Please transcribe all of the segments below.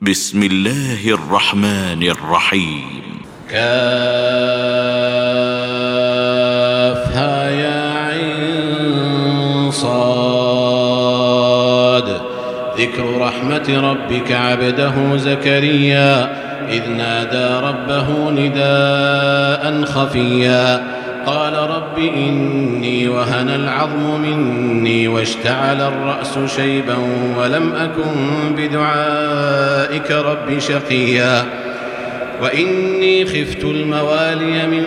بسم الله الرحمن الرحيم. كافها يا عين صاد. ذكر رحمة ربك عبده زكريا إذ نادى ربه نداء خفيا قال رب إني وهن العظم مني واشتعل الرأس شيبا ولم أكن بدعائك رب شقيا وإني خفت الموالي من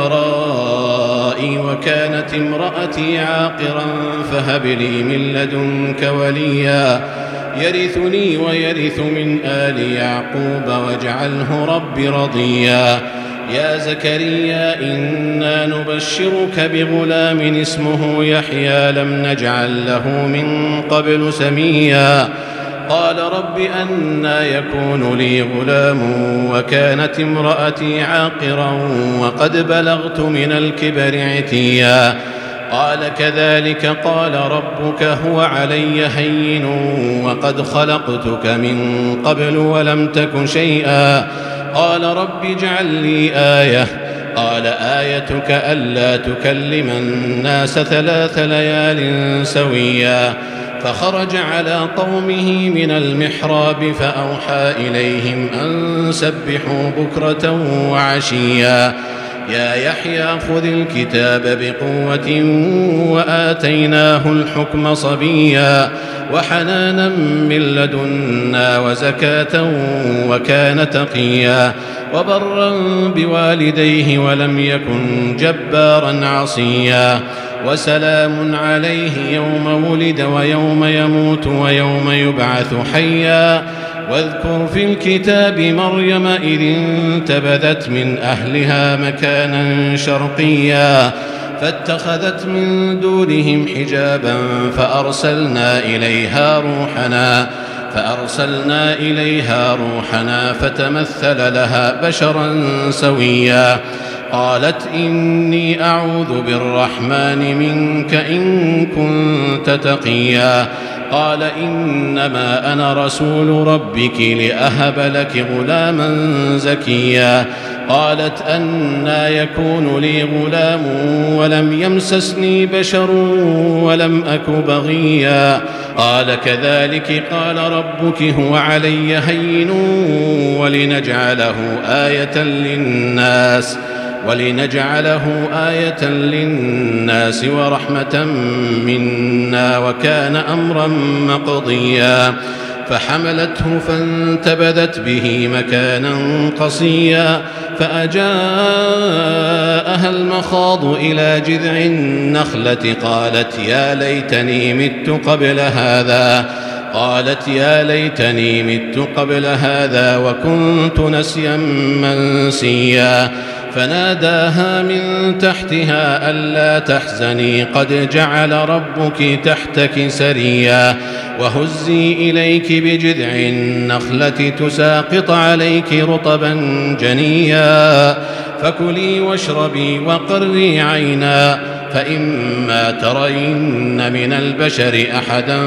ورائي وكانت امرأتي عاقرا فهب لي من لدنك وليا يرثني ويرث من آل يعقوب واجعله رب رضيا يا زكريا إنا نبشرك بغلام اسمه يحيى لم نجعل له من قبل سميا قال رب أنى يكون لي غلام وكانت امرأتي عاقرا وقد بلغت من الكبر عتيا قال كذلك قال ربك هو علي هين وقد خلقتك من قبل ولم تك شيئا قال رب اجعل لي آية قال آيتك ألا تكلم الناس 3 ليال سويا فخرج على قومه من المحراب فأوحى إليهم أن سبحوا بكرة وعشيا يا يحيى خذ الكتاب بقوة وآتيناه الحكم صبيا وحنانا من لدنا وزكاة وكان تقيا وبرا بوالديه ولم يكن جبارا عصيا وسلام عليه يوم ولد ويوم يموت ويوم يبعث حيا واذكر في الكتاب مريم إذ انتبذت من أهلها مكانا شرقيا فاتخذت من دونهم حجابا فأرسلنا إليها روحنا فتمثل لها بشرا سويا قالت إني أعوذ بالرحمن منك إن كنت تقيا قال إنما أنا رسول ربك لأهب لك غلاما زكيا قالت أنى يكون لي غلام ولم يمسسني بشر ولم أك بغيا قال كذلك قال ربك هو علي هين ولنجعله آية للناس ورحمة منا وكان أمرا مقضيا فحملته فانتبذت به مكانا قصيا فأجاءها المخاض إلى جذع النخلة قالت يا ليتني مت قبل هذا وكنت نسيا منسيا فناداها من تحتها ألا تحزني قد جعل ربك تحتك سريا وهزي إليك بجذع النخلة تساقط عليك رطبا جنيا فكلي واشربي وقري عينا فإما ترين من البشر أحدا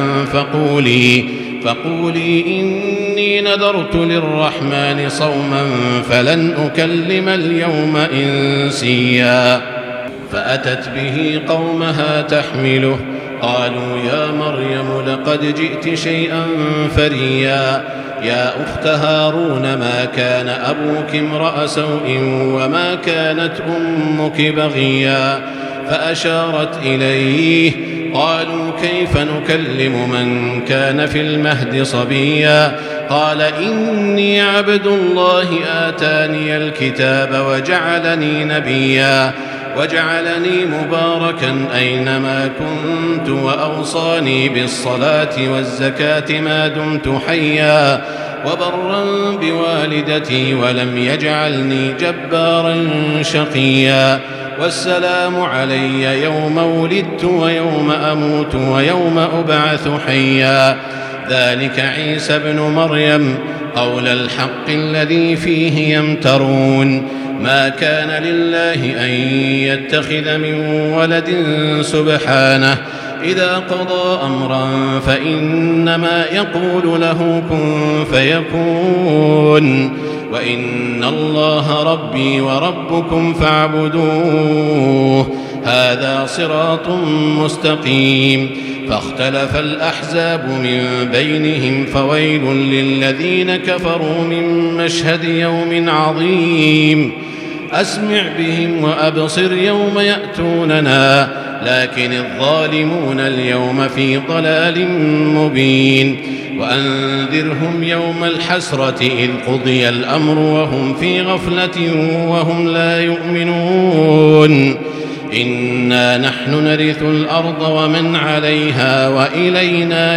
فقولي إني نذرت للرحمن صوما فلن أكلم اليوم إنسيا فأتت به قومها تحمله قالوا يا مريم لقد جئت شيئا فريا يا أخت هارون ما كان أبوك امرأ سوء وما كانت أمك بغيا فأشارت إليه قالوا كيف نكلم من كان في المهد صبيا قال إني عبد الله آتاني الكتاب وجعلني نبيا وجعلني مباركا أينما كنت وأوصاني بالصلاة والزكاة ما دمت حيا وبرا بوالدتي ولم يجعلني جبارا شقيا والسلام علي يوم ولدت ويوم أموت ويوم أبعث حيا ذلك عيسى بن مريم قول الحق الذي فيه يمترون ما كان لله أن يتخذ من ولد سبحانه إذا قضى أمرا فإنما يقول له كن فيكون وإن الله ربي وربكم فاعبدوه هذا صراط مستقيم فاختلف الأحزاب من بينهم فويل للذين كفروا من مشهد يوم عظيم أسمع بهم وأبصر يوم يأتوننا لكن الظالمون اليوم في ضلال مبين وأنذرهم يوم الحسرة إذ قضي الأمر وهم في غفلة وهم لا يؤمنون إنا نحن نرث الأرض ومن عليها وإلينا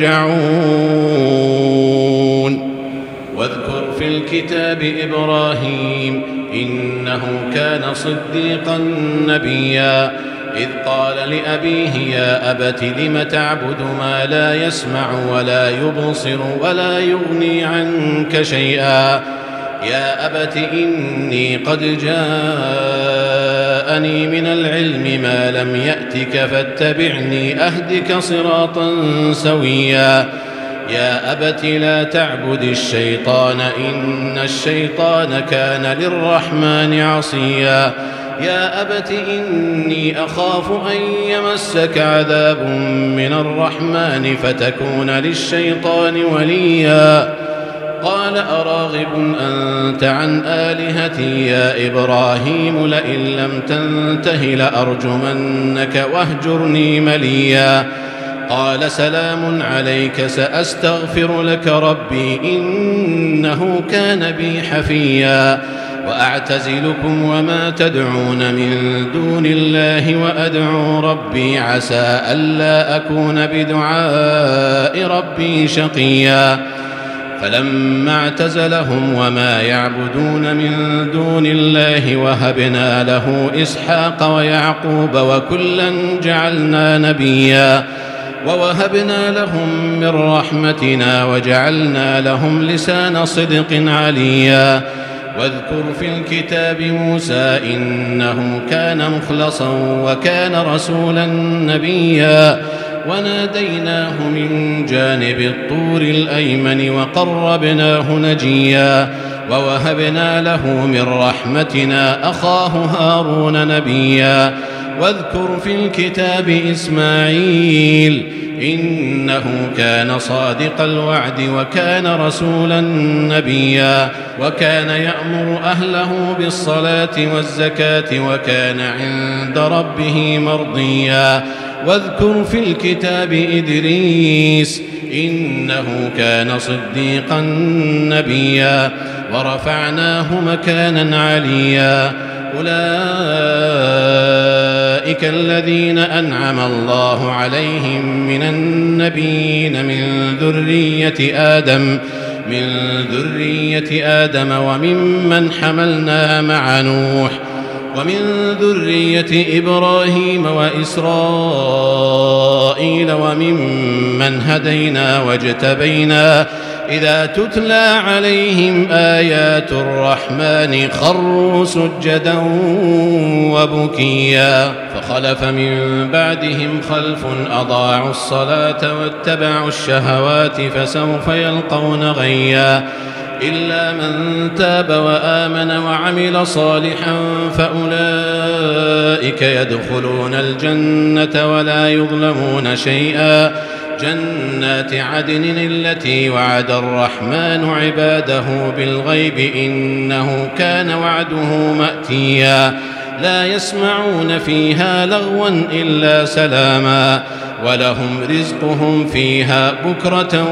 يرجعون واذكر في الكتاب إبراهيم إنه كان صديقا نبيا إذ قال لأبيه يا أبت لم تعبد ما لا يسمع ولا يبصر ولا يغني عنك شيئا يا أبت إني قد جاءني من العلم ما لم يأتك فاتبعني أهدك صراطا سويا يا أبت لا تعبد الشيطان إن الشيطان كان للرحمن عصيا يا أبت إني أخاف أن يمسك عذاب من الرحمن فتكون للشيطان وليا قال أراغب أنت عن آلهتي يا إبراهيم لئن لم تنته لأرجمنك واهجرني مليا قال سلام عليك سأستغفر لك ربي إنه كان بي حفيا وأعتزلكم وما تدعون من دون الله وأدعو ربي عسى ألا أكون بدعاء ربي شقيا فلما اعتزلهم وما يعبدون من دون الله وهبنا له إسحاق ويعقوب وكلا جعلنا نبيا ووهبنا لهم من رحمتنا وجعلنا لهم لسان صدق عليا واذكر في الكتاب موسى إنه كان مخلصا وكان رسولا نبيا وناديناه من جانب الطور الأيمن وقربناه نجيا ووهبنا له من رحمتنا أخاه هارون نبيا واذكر في الكتاب إسماعيل إنه كان صادق الوعد وكان رسولا نبيا وكان يأمر أهله بالصلاة والزكاة وكان عند ربه مرضيا واذكر في الكتاب إدريس إنه كان صديقا نبيا ورفعناه مكانا عليا أولئك الذين أنعم الله عليهم من النبيين من ذرية آدم وممن حملنا مع نوح ومن ذرية إبراهيم وإسرائيل وممن هدينا واجتبينا إذا تتلى عليهم آيات الرحمن خروا سجدا وبكيا فخلف من بعدهم خلف أضاعوا الصلاة واتبعوا الشهوات فسوف يلقون غيا إلا من تاب وآمن وعمل صالحا فأولئك يدخلون الجنة ولا يظلمون شيئا جنات عدن التي وعد الرحمن عباده بالغيب إنه كان وعده مأتيا لا يسمعون فيها لغوا إلا سلاما ولهم رزقهم فيها بكرة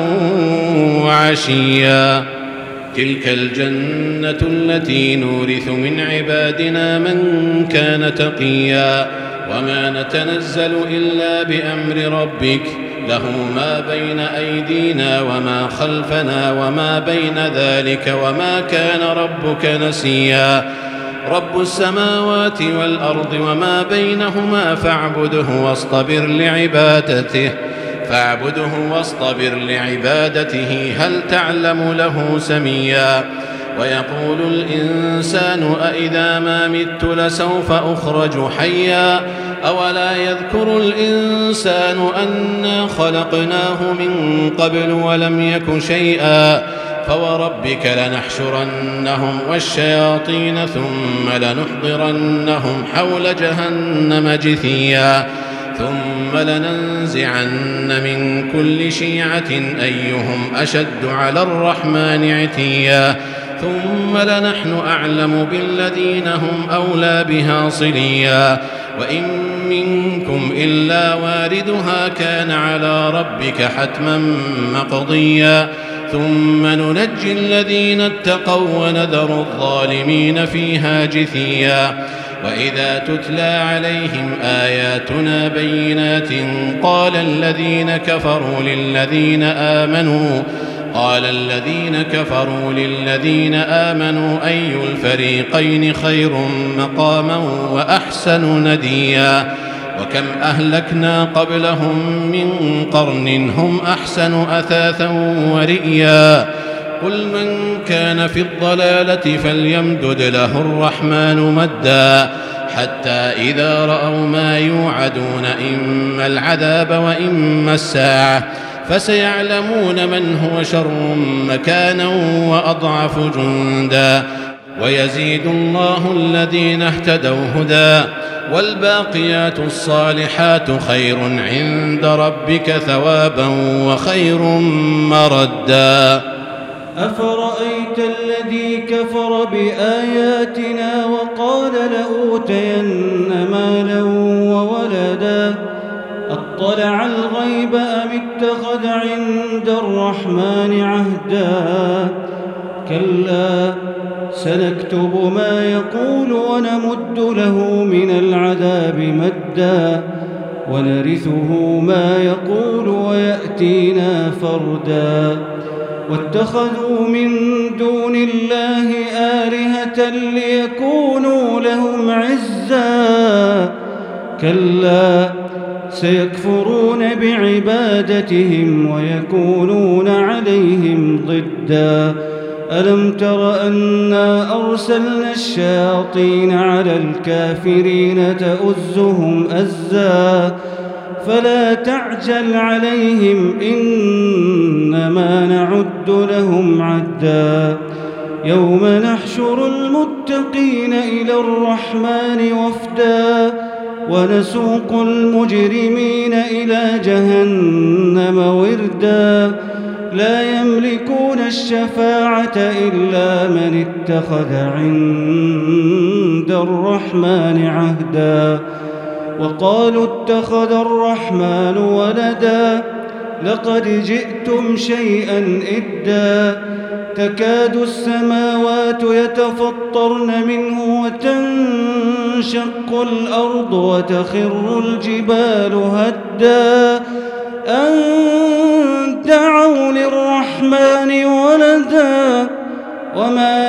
وعشيا تلك الجنة التي نورث من عبادنا من كان تقيا وما نتنزل إلا بأمر ربك له ما بين أيدينا وما خلفنا وما بين ذلك وما كان ربك نسيا رب السماوات والأرض وما بينهما فاعبده واصطبر لعبادته هل تعلم له سميا ويقول الإنسان أإذا ما مت لسوف أخرج حيا أولا يذكر الإنسان أنا خلقناه من قبل ولم يك شيئا فوربك لنحشرنهم والشياطين ثم لنحضرنهم حول جهنم جثيا ثم لننزعن من كل شيعة أيهم أشد على الرحمن عتيا ثم لنحن أعلم بالذين هم أولى بها صليا وإن منكم إلا واردها كان على ربك حتما مقضيا ثم ننجي الذين اتقوا ونذر الظالمين فيها جثيا وإذا تتلى عليهم آياتنا بينات قال الذين كفروا للذين آمنوا أي الفريقين خير مقاما وأحسن نديا وكم أهلكنا قبلهم من قرن هم أحسن أثاثا ورئيا قل من كان في الضلالة فليمدد له الرحمن مدا حتى إذا رأوا ما يوعدون إما العذاب وإما الساعة فسيعلمون من هو شر مكانا وأضعف جندا ويزيد الله الذين اهتدوا هدى والباقيات الصالحات خير عند ربك ثوابا وخير مردا أفرأيت الذي كفر بآياتنا وقال لأوتين مالا وولدا أطلع الغيب أم اتخذ عند الرحمن عهدا كلا سنكتب ما يقول ونمد له من العذاب مدا ونرثه ما يقول ويأتينا فردا واتخذوا من دون الله آلهة ليكونوا لهم عزا كلا سيكفرون بعبادتهم ويكونون عليهم ضدا ألم تر أنا أرسلنا الشياطين على الكافرين تؤزهم أزا فلا تعجل عليهم إنما نعد لهم عدا يوم نحشر المتقين إلى الرحمن وفدا ونسوق المجرمين إلى جهنم وردا لا يملكون الشفاعة إلا من اتخذ عند الرحمن عهدا وقالوا اتخذ الرحمن ولدا لقد جئتم شيئا إدا تكاد السماوات يتفطرن منه وتنشق الأرض وتخر الجبال هدا أن دعوا للرحمن ولدا وما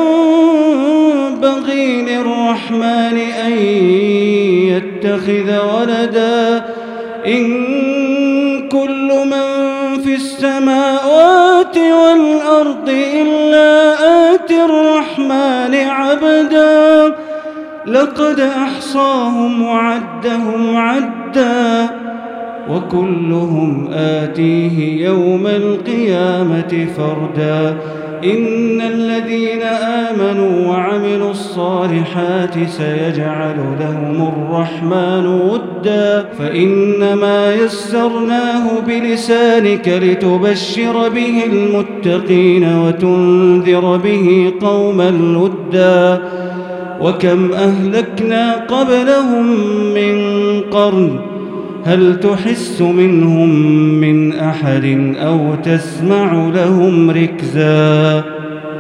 ينبغي للرحمن أن يتخذ ولدا إن كل من في السماوات والأرض إلا آتي الرحمن عبدا لقد أحصاهم وعدهم عدا وكلهم آتيه يوم القيامة فردا إن الذين آمنوا وعملوا الصالحات سيجعل لهم الرحمن ودا فإنما يسرناه بلسانك لتبشر به المتقين وتنذر به قوما لدا وكم أهلكنا قبلهم من قرن هل تحس منهم من أحد أو تسمع لهم ركزا